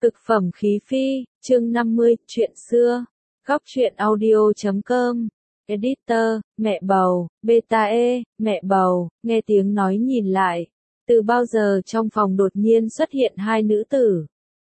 Cực phẩm khí phi, chương 50, chuyện xưa. Góc truyện audio.com. Editor, mẹ bầu, beta e, mẹ bầu, nghe tiếng nói nhìn lại. Từ bao giờ trong phòng đột nhiên xuất hiện hai nữ tử.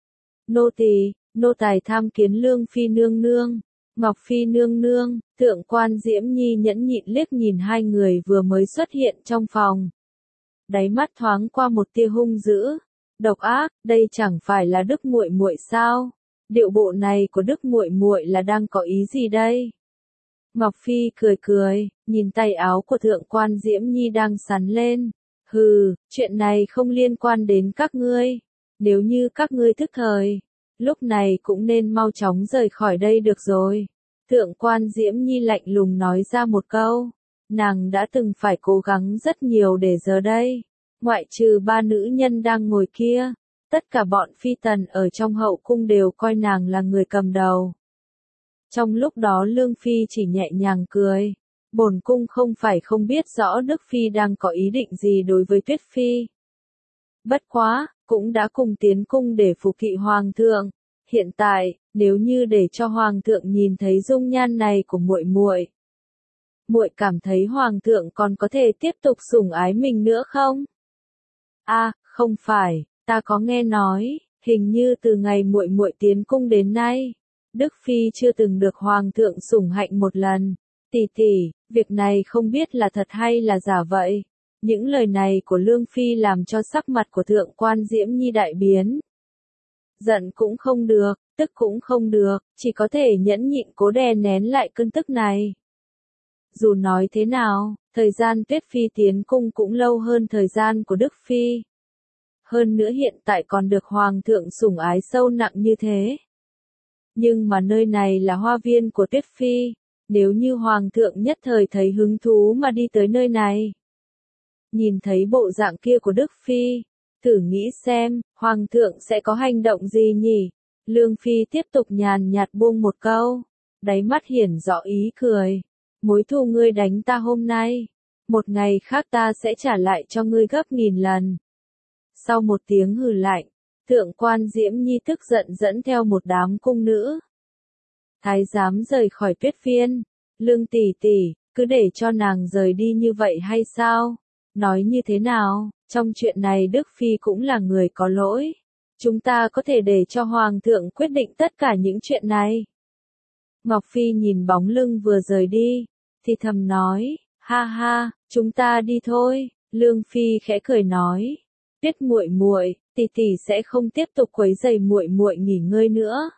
Nô tỳ, nô tài tham kiến Lương Phi nương nương, Ngọc Phi nương nương. Thượng quan Diễm Nhi nhẫn nhịn liếc nhìn hai người vừa mới xuất hiện trong phòng. Đáy mắt thoáng qua một tia hung dữ. Độc ác, đây chẳng phải là Đức muội muội sao? Điệu bộ này của Đức muội muội là đang có ý gì đây? Ngọc Phi cười cười, nhìn tay áo của thượng quan Diễm Nhi đang sắn lên. Hừ, chuyện này không liên quan đến các ngươi. Nếu như các ngươi thức thời, lúc này cũng nên mau chóng rời khỏi đây được rồi. Thượng quan Diễm Nhi lạnh lùng nói ra một câu. Nàng đã từng phải cố gắng rất nhiều để giờ đây. Ngoại trừ ba nữ nhân đang ngồi kia, tất cả bọn phi tần ở trong hậu cung đều coi nàng là người cầm đầu. Trong lúc đó Lương Phi chỉ nhẹ nhàng cười. Bổn cung không phải không biết rõ Đức Phi đang có ý định gì đối với Tuyết Phi. Bất quá, cũng đã cùng tiến cung để phục kỵ Hoàng thượng. Hiện tại, nếu như để cho Hoàng thượng nhìn thấy dung nhan này của muội muội, muội cảm thấy Hoàng thượng còn có thể tiếp tục sủng ái mình nữa không? Không phải, ta có nghe nói, hình như từ ngày muội muội tiến cung đến nay, Đức Phi chưa từng được Hoàng thượng sủng hạnh một lần. Tỷ tỷ, việc này không biết là thật hay là giả vậy. Những lời này của Lương Phi làm cho sắc mặt của thượng quan Diễm Nhi đại biến. Giận cũng không được, tức cũng không được, chỉ có thể nhẫn nhịn cố đè nén lại cơn tức này. Dù nói thế nào, thời gian Tuyết Phi tiến cung cũng lâu hơn thời gian của Đức Phi. Hơn nữa hiện tại còn được Hoàng thượng sủng ái sâu nặng như thế. Nhưng mà nơi này là hoa viên của Tuyết Phi. Nếu như Hoàng thượng nhất thời thấy hứng thú mà đi tới nơi này, nhìn thấy bộ dạng kia của Đức Phi, thử nghĩ xem, Hoàng thượng sẽ có hành động gì nhỉ? Lương Phi tiếp tục nhàn nhạt buông một câu, đáy mắt hiển rõ ý cười. Mối thù ngươi đánh ta hôm nay, một ngày khác ta sẽ trả lại cho ngươi gấp nghìn lần. Sau một tiếng hừ lạnh, thượng quan Diễm Nhi tức giận dẫn theo một đám cung nữ. Thái giám rời khỏi Tuyết Viên. Lương tỷ tỷ, cứ để cho nàng rời đi như vậy hay sao? Nói như thế nào, trong chuyện này Đức Phi cũng là người có lỗi. Chúng ta có thể để cho Hoàng thượng quyết định tất cả những chuyện này. Ngọc Phi nhìn bóng lưng vừa rời đi, thì thầm nói, ha ha, chúng ta đi thôi. Lương Phi khẽ cười nói, Tuyết muội muội, tỷ tỷ sẽ không tiếp tục quấy rầy muội muội nghỉ ngơi nữa.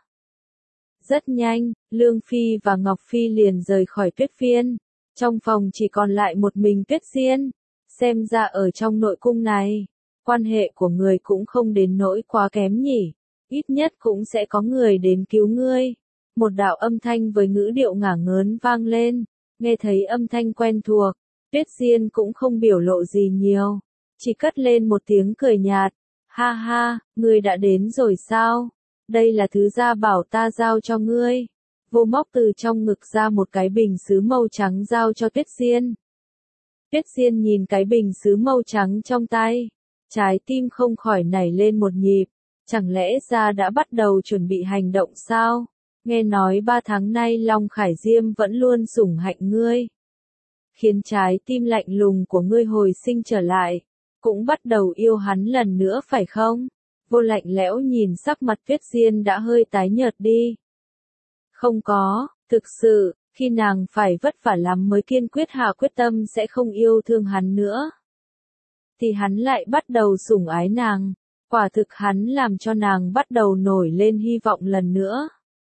Rất nhanh, Lương Phi và Ngọc Phi liền rời khỏi Tuyết Viên. Trong phòng chỉ còn lại một mình Tuyết Diên. Xem ra ở trong nội cung này, quan hệ của người cũng không đến nỗi quá kém nhỉ. Ít nhất cũng sẽ có người đến cứu ngươi. Một đạo âm thanh với ngữ điệu ngả ngớn vang lên. Nghe thấy âm thanh quen thuộc, Tuyết Diên cũng không biểu lộ gì nhiều. Chỉ cất lên một tiếng cười nhạt. Ha ha, ngươi đã đến rồi sao? Đây là thứ gia bảo ta giao cho ngươi. Vô móc từ trong ngực ra một cái bình sứ màu trắng giao cho Tuyết Diên. Tuyết Diên nhìn cái bình sứ màu trắng trong tay. Trái tim không khỏi nảy lên một nhịp. Chẳng lẽ gia đã bắt đầu chuẩn bị hành động sao? Nghe nói 3 tháng nay Long Khải Diêm vẫn luôn sủng hạnh ngươi. Khiến trái tim lạnh lùng của ngươi hồi sinh trở lại. Cũng bắt đầu yêu hắn lần nữa phải không? Vô lạnh lẽo nhìn sắc mặt Tuyết Diên đã hơi tái nhợt đi. Không có, thực sự, khi nàng phải vất vả lắm mới kiên quyết hạ quyết tâm sẽ không yêu thương hắn nữa. Thì hắn lại bắt đầu sủng ái nàng, quả thực hắn làm cho nàng bắt đầu nổi lên hy vọng lần nữa.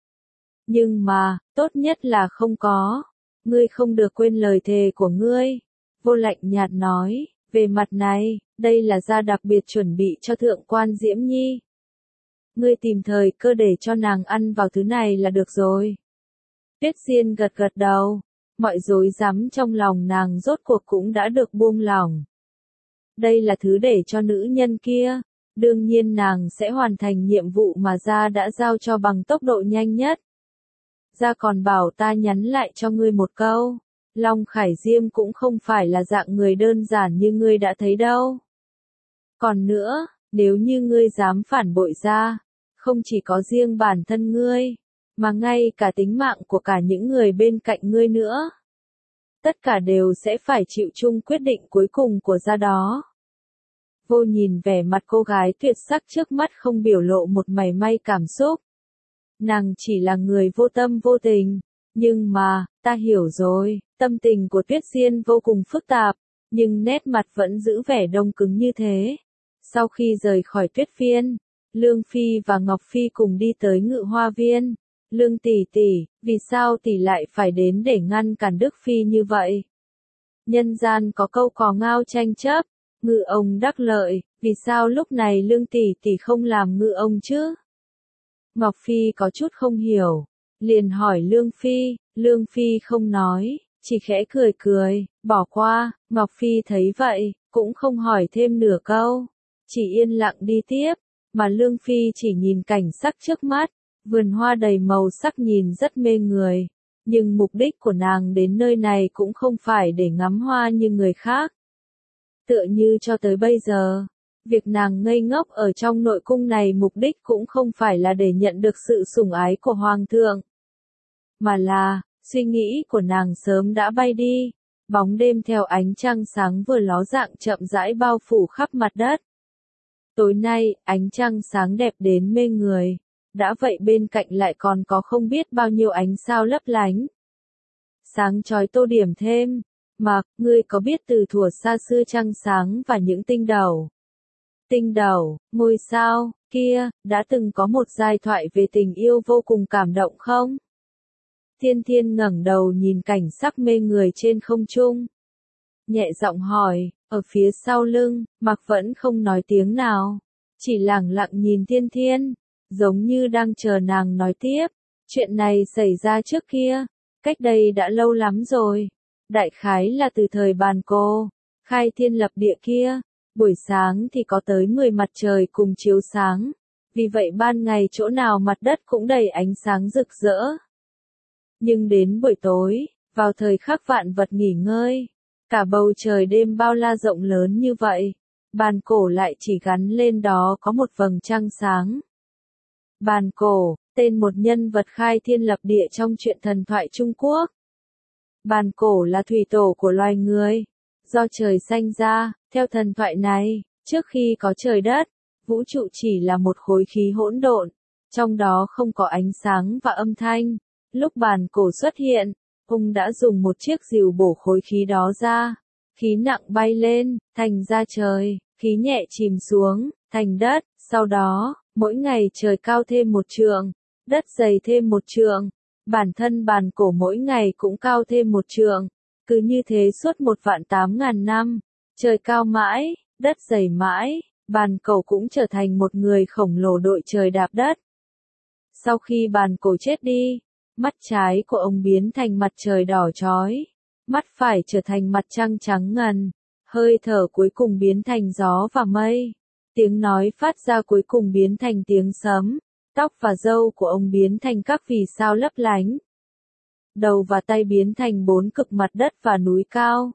Nhưng mà, tốt nhất là không có. Ngươi không được quên lời thề của ngươi. Vô lạnh nhạt nói, về mặt này, đây là gia đặc biệt chuẩn bị cho thượng quan Diễm Nhi. Ngươi tìm thời cơ để cho nàng ăn vào thứ này là được rồi. Tuyết Diên gật gật đầu, mọi rối rắm trong lòng nàng rốt cuộc cũng đã được buông lỏng. Đây là thứ để cho nữ nhân kia, đương nhiên nàng sẽ hoàn thành nhiệm vụ mà gia đã giao cho bằng tốc độ nhanh nhất. Gia còn bảo ta nhắn lại cho ngươi một câu. Long Khải Diêm cũng không phải là dạng người đơn giản như ngươi đã thấy đâu. Còn nữa, nếu như ngươi dám phản bội gia, Không chỉ có riêng bản thân ngươi, mà ngay cả tính mạng của cả những người bên cạnh ngươi nữa. Tất cả đều sẽ phải chịu chung quyết định cuối cùng của gia đó. Vô nhìn vẻ mặt cô gái tuyệt sắc trước mắt không biểu lộ một mảy may cảm xúc. Nàng chỉ là người vô tâm vô tình. Nhưng mà, ta hiểu rồi, tâm tình của Tuyết Diên vô cùng phức tạp, nhưng nét mặt vẫn giữ vẻ đông cứng như thế. Sau khi rời khỏi Tuyết Viên, Lương Phi và Ngọc Phi cùng đi tới Ngự Hoa Viên. Lương tỷ tỷ, vì sao tỷ lại phải đến để ngăn cản Đức Phi như vậy? Nhân gian có câu cò ngao tranh chấp, ngự ông đắc lợi, vì sao lúc này Lương tỷ tỷ không làm ngự ông chứ? Ngọc Phi có chút không hiểu, liền hỏi Lương Phi không nói, chỉ khẽ cười cười, bỏ qua. Ngọc Phi thấy vậy, cũng không hỏi thêm nửa câu, chỉ yên lặng đi tiếp, mà Lương Phi chỉ nhìn cảnh sắc trước mắt, vườn hoa đầy màu sắc nhìn rất mê người, nhưng mục đích của nàng đến nơi này cũng không phải để ngắm hoa như người khác. Tựa như cho tới bây giờ, việc nàng ngây ngốc ở trong nội cung này mục đích cũng không phải là để nhận được sự sủng ái của Hoàng thượng, mà là, suy nghĩ của nàng sớm đã bay đi, bóng đêm theo ánh trăng sáng vừa ló dạng chậm rãi bao phủ khắp mặt đất. Tối nay, ánh trăng sáng đẹp đến mê người, đã vậy bên cạnh lại còn có không biết bao nhiêu ánh sao lấp lánh. Sáng chói tô điểm thêm, mà, ngươi có biết từ thuở xa xưa trăng sáng và những tinh đầu, ngôi sao, kia, đã từng có một giai thoại về tình yêu vô cùng cảm động không? Thiên Thiên ngẩng đầu nhìn cảnh sắc mê người trên không trung. Nhẹ giọng hỏi, ở phía sau lưng, Mặc vẫn không nói tiếng nào, chỉ lẳng lặng nhìn Thiên Thiên, giống như đang chờ nàng nói tiếp. Chuyện này xảy ra trước kia, cách đây đã lâu lắm rồi, đại khái là từ thời Bàn Cô, khai thiên lập địa kia, buổi sáng thì có tới 10 mặt trời cùng chiếu sáng, vì vậy ban ngày chỗ nào mặt đất cũng đầy ánh sáng rực rỡ. Nhưng đến buổi tối, vào thời khắc vạn vật nghỉ ngơi, cả bầu trời đêm bao la rộng lớn như vậy, Bàn Cổ lại chỉ gắn lên đó có một vầng trăng sáng. Bàn Cổ, tên một nhân vật khai thiên lập địa trong truyện thần thoại Trung Quốc. Bàn Cổ là thủy tổ của loài người, do trời sanh ra, theo thần thoại này, trước khi có trời đất, vũ trụ chỉ là một khối khí hỗn độn, trong đó không có ánh sáng và âm thanh. Lúc Bàn Cổ xuất hiện, ông đã dùng một chiếc rìu bổ khối khí đó ra, khí nặng bay lên, thành ra trời, khí nhẹ chìm xuống, thành đất, sau đó, mỗi ngày trời cao thêm một trượng, đất dày thêm một trượng, bản thân Bàn Cổ mỗi ngày cũng cao thêm một trượng, cứ như thế suốt 1.800.000 năm, trời cao mãi, đất dày mãi, Bàn Cổ cũng trở thành một người khổng lồ đội trời đạp đất. Sau khi Bàn Cổ chết đi, mắt trái của ông biến thành mặt trời đỏ chói, mắt phải trở thành mặt trăng trắng ngần, hơi thở cuối cùng biến thành gió và mây, tiếng nói phát ra cuối cùng biến thành tiếng sấm, tóc và râu của ông biến thành các vì sao lấp lánh, đầu và tay biến thành 4 cực mặt đất và núi cao,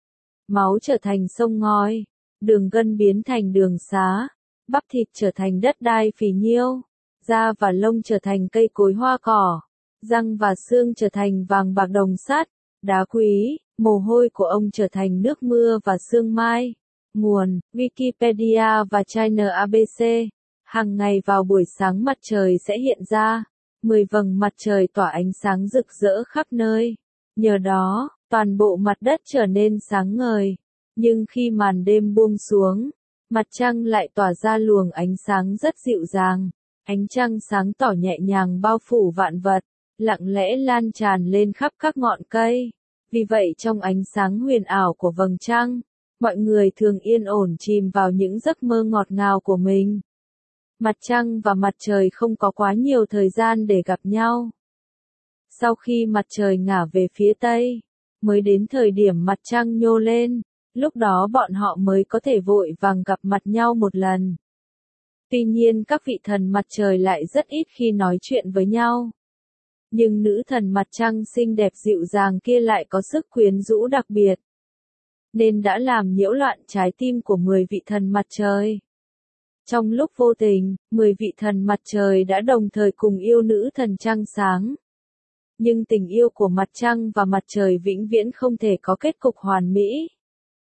máu trở thành sông ngòi, đường gân biến thành đường xá, bắp thịt trở thành đất đai phì nhiêu, da và lông trở thành cây cối hoa cỏ, răng và xương trở thành vàng bạc đồng sắt, đá quý, mồ hôi của ông trở thành nước mưa và sương mai. Nguồn, Wikipedia và China ABC. Hàng ngày vào buổi sáng mặt trời sẽ hiện ra, 10 vầng mặt trời tỏa ánh sáng rực rỡ khắp nơi. Nhờ đó, toàn bộ mặt đất trở nên sáng ngời. Nhưng khi màn đêm buông xuống, mặt trăng lại tỏa ra luồng ánh sáng rất dịu dàng. Ánh trăng sáng tỏ nhẹ nhàng bao phủ vạn vật, lặng lẽ lan tràn lên khắp các ngọn cây. Vì vậy trong ánh sáng huyền ảo của vầng trăng, mọi người thường yên ổn chìm vào những giấc mơ ngọt ngào của mình. Mặt trăng và mặt trời không có quá nhiều thời gian để gặp nhau. Sau khi mặt trời ngả về phía tây, mới đến thời điểm mặt trăng nhô lên, lúc đó bọn họ mới có thể vội vàng gặp mặt nhau một lần. Tuy nhiên các vị thần mặt trời lại rất ít khi nói chuyện với nhau. Nhưng nữ thần mặt trăng xinh đẹp dịu dàng kia lại có sức quyến rũ đặc biệt, nên đã làm nhiễu loạn trái tim của 10 vị thần mặt trời. Trong lúc vô tình, 10 vị thần mặt trời đã đồng thời cùng yêu nữ thần trăng sáng. Nhưng tình yêu của mặt trăng và mặt trời vĩnh viễn không thể có kết cục hoàn mỹ.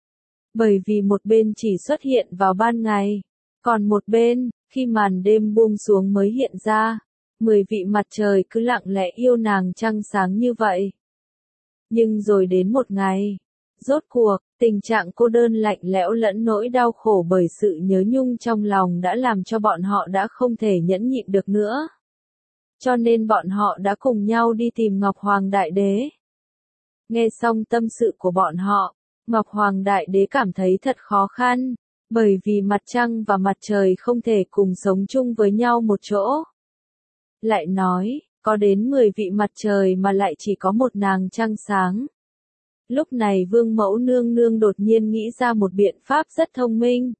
Bởi vì một bên chỉ xuất hiện vào ban ngày, còn một bên, khi màn đêm buông xuống mới hiện ra. 10 vị mặt trời cứ lặng lẽ yêu nàng trăng sáng như vậy. Nhưng rồi đến một ngày, rốt cuộc, tình trạng cô đơn lạnh lẽo lẫn nỗi đau khổ bởi sự nhớ nhung trong lòng đã làm cho bọn họ đã không thể nhẫn nhịn được nữa. Cho nên bọn họ đã cùng nhau đi tìm Ngọc Hoàng Đại Đế. Nghe xong tâm sự của bọn họ, Ngọc Hoàng Đại Đế cảm thấy thật khó khăn, bởi vì mặt trăng và mặt trời không thể cùng sống chung với nhau một chỗ. Lại nói, có đến 10 vị mặt trời mà lại chỉ có một nàng trăng sáng. Lúc này Vương Mẫu Nương Nương đột nhiên nghĩ ra một biện pháp rất thông minh.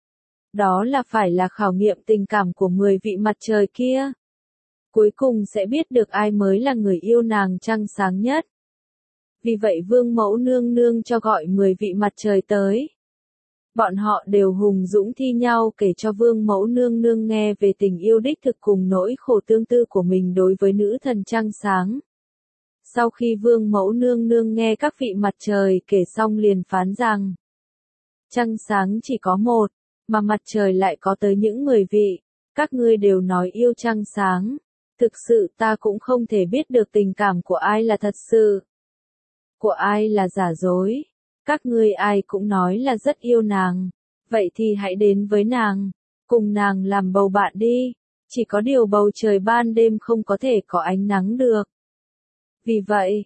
Đó là phải là khảo nghiệm tình cảm của 10 vị mặt trời kia. Cuối cùng sẽ biết được ai mới là người yêu nàng trăng sáng nhất. Vì vậy Vương Mẫu Nương Nương cho gọi 10 vị mặt trời tới. Bọn họ đều hùng dũng thi nhau kể cho Vương Mẫu Nương Nương nghe về tình yêu đích thực cùng nỗi khổ tương tư của mình đối với nữ thần trăng sáng. Sau khi Vương Mẫu Nương Nương nghe các vị mặt trời kể xong liền phán rằng, trăng sáng chỉ có một, mà mặt trời lại có tới những 10 vị, các ngươi đều nói yêu trăng sáng. Thực sự ta cũng không thể biết được tình cảm của ai là thật sự, của ai là giả dối. Các ngươi ai cũng nói là rất yêu nàng, vậy thì hãy đến với nàng, cùng nàng làm bầu bạn đi, chỉ có điều bầu trời ban đêm không có thể có ánh nắng được. Vì vậy,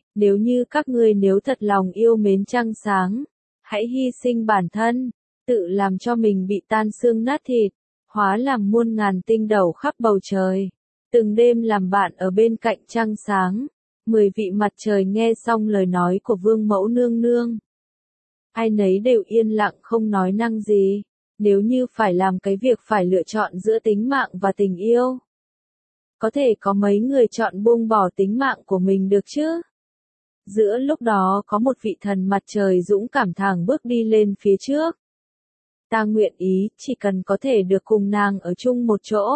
nếu thật lòng yêu mến trăng sáng, hãy hy sinh bản thân, tự làm cho mình bị tan xương nát thịt, hóa làm muôn ngàn tinh đầu khắp bầu trời, từng đêm làm bạn ở bên cạnh trăng sáng. 10 vị mặt trời nghe xong lời nói của Vương Mẫu Nương Nương, ai nấy đều yên lặng không nói năng gì. Nếu như phải làm cái việc phải lựa chọn giữa tính mạng và tình yêu, có thể có mấy người chọn buông bỏ tính mạng của mình được chứ? Giữa lúc đó có một vị thần mặt trời dũng cảm thẳng bước đi lên phía trước. Ta nguyện ý, chỉ cần có thể được cùng nàng ở chung một chỗ,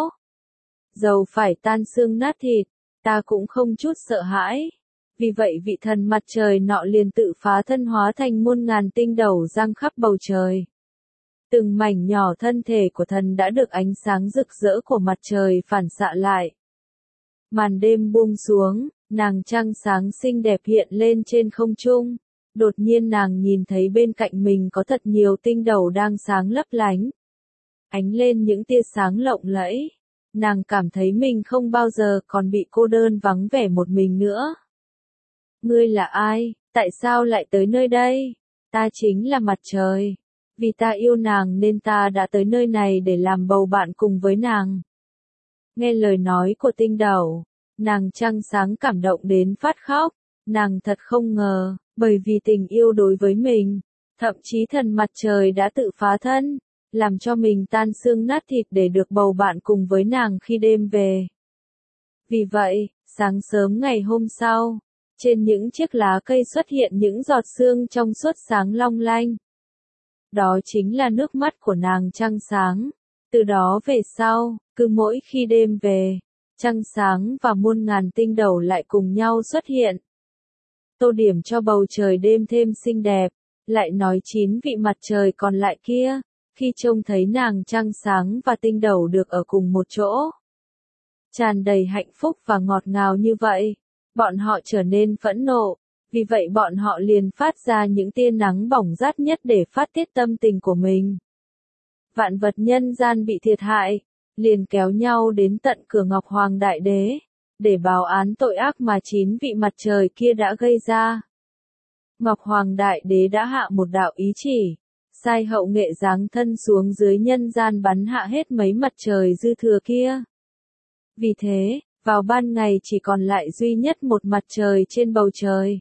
dầu phải tan xương nát thịt, ta cũng không chút sợ hãi. Vì vậy vị thần mặt trời nọ liền tự phá thân hóa thành muôn ngàn tinh đầu giăng khắp bầu trời. Từng mảnh nhỏ thân thể của thần đã được ánh sáng rực rỡ của mặt trời phản xạ lại. Màn đêm buông xuống, nàng trăng sáng xinh đẹp hiện lên trên không trung. Đột nhiên nàng nhìn thấy bên cạnh mình có thật nhiều tinh đầu đang sáng lấp lánh. Ánh lên những tia sáng lộng lẫy. Nàng cảm thấy mình không bao giờ còn bị cô đơn vắng vẻ một mình nữa. Ngươi là ai? Tại sao lại tới nơi đây? Ta chính là mặt trời. Vì ta yêu nàng nên ta đã tới nơi này để làm bầu bạn cùng với nàng. Nghe lời nói của tinh đầu, nàng trăng sáng cảm động đến phát khóc. Nàng thật không ngờ, bởi vì tình yêu đối với mình, thậm chí thần mặt trời đã tự phá thân, làm cho mình tan xương nát thịt để được bầu bạn cùng với nàng khi đêm về. Vì vậy, sáng sớm ngày hôm sau, trên những chiếc lá cây xuất hiện những giọt sương trong suốt sáng long lanh. Đó chính là nước mắt của nàng trăng sáng. Từ đó về sau, cứ mỗi khi đêm về, trăng sáng và muôn ngàn tinh đầu lại cùng nhau xuất hiện. Tô điểm cho bầu trời đêm thêm xinh đẹp, lại nói 9 vị mặt trời còn lại kia, khi trông thấy nàng trăng sáng và tinh đầu được ở cùng một chỗ, tràn đầy hạnh phúc và ngọt ngào như vậy, bọn họ trở nên phẫn nộ, vì vậy bọn họ liền phát ra những tia nắng bỏng rát nhất để phát tiết tâm tình của mình. Vạn vật nhân gian bị thiệt hại, liền kéo nhau đến tận cửa Ngọc Hoàng Đại Đế, để báo án tội ác mà 9 vị mặt trời kia đã gây ra. Ngọc Hoàng Đại Đế đã hạ một đạo ý chỉ, sai hậu nghệ giáng thân xuống dưới nhân gian bắn hạ hết mấy mặt trời dư thừa kia. Vì thế, vào ban ngày chỉ còn lại duy nhất một mặt trời trên bầu trời.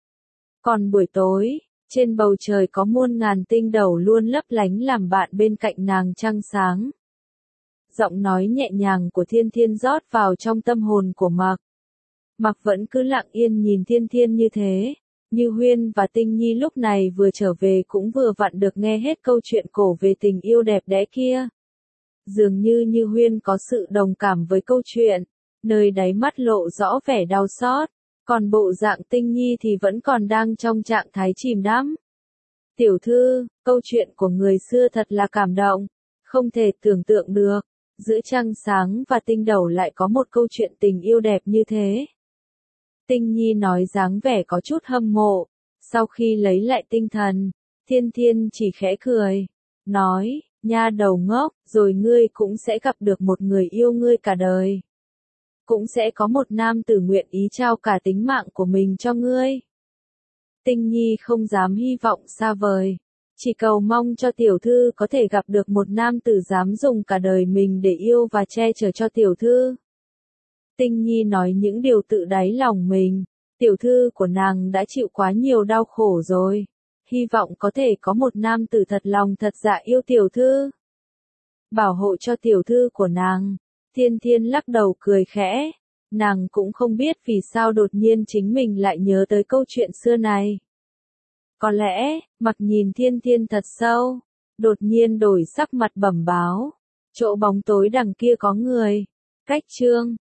Còn buổi tối, trên bầu trời có muôn ngàn tinh đầu luôn lấp lánh làm bạn bên cạnh nàng trăng sáng. Giọng nói nhẹ nhàng của Thiên Thiên rót vào trong tâm hồn của Mạc. Mạc vẫn cứ lặng yên nhìn Thiên Thiên như thế. Như Huyên và Tinh Nhi lúc này vừa trở về cũng vừa vặn được nghe hết câu chuyện cổ về tình yêu đẹp đẽ kia. dường như Như Huyên có sự đồng cảm với câu chuyện, nơi đáy mắt lộ rõ vẻ đau xót, còn bộ dạng Tinh Nhi thì vẫn còn đang trong trạng thái chìm đắm. Tiểu thư, câu chuyện của người xưa thật là cảm động, không thể tưởng tượng được, giữa trăng sáng và tinh đầu lại có một câu chuyện tình yêu đẹp như thế. Tinh Nhi nói dáng vẻ có chút hâm mộ, sau khi lấy lại tinh thần, Thiên Thiên chỉ khẽ cười, nói, nha đầu ngốc, rồi ngươi cũng sẽ gặp được một người yêu ngươi cả đời. Cũng sẽ có một nam tử nguyện ý trao cả tính mạng của mình cho ngươi. Tinh Nhi không dám hy vọng xa vời, chỉ cầu mong cho tiểu thư có thể gặp được một nam tử dám dùng cả đời mình để yêu và che chở cho tiểu thư. Tinh Nhi nói những điều tự đáy lòng mình, tiểu thư của nàng đã chịu quá nhiều đau khổ rồi, hy vọng có thể có một nam tử thật lòng thật dạ yêu tiểu thư. Bảo hộ cho tiểu thư của nàng. Thiên Thiên lắc đầu cười khẽ, nàng cũng không biết vì sao đột nhiên chính mình lại nhớ tới câu chuyện xưa này. Có lẽ, mặc nhìn Thiên Thiên thật sâu, đột nhiên đổi sắc mặt bẩm báo, chỗ bóng tối đằng kia có người. Cách chương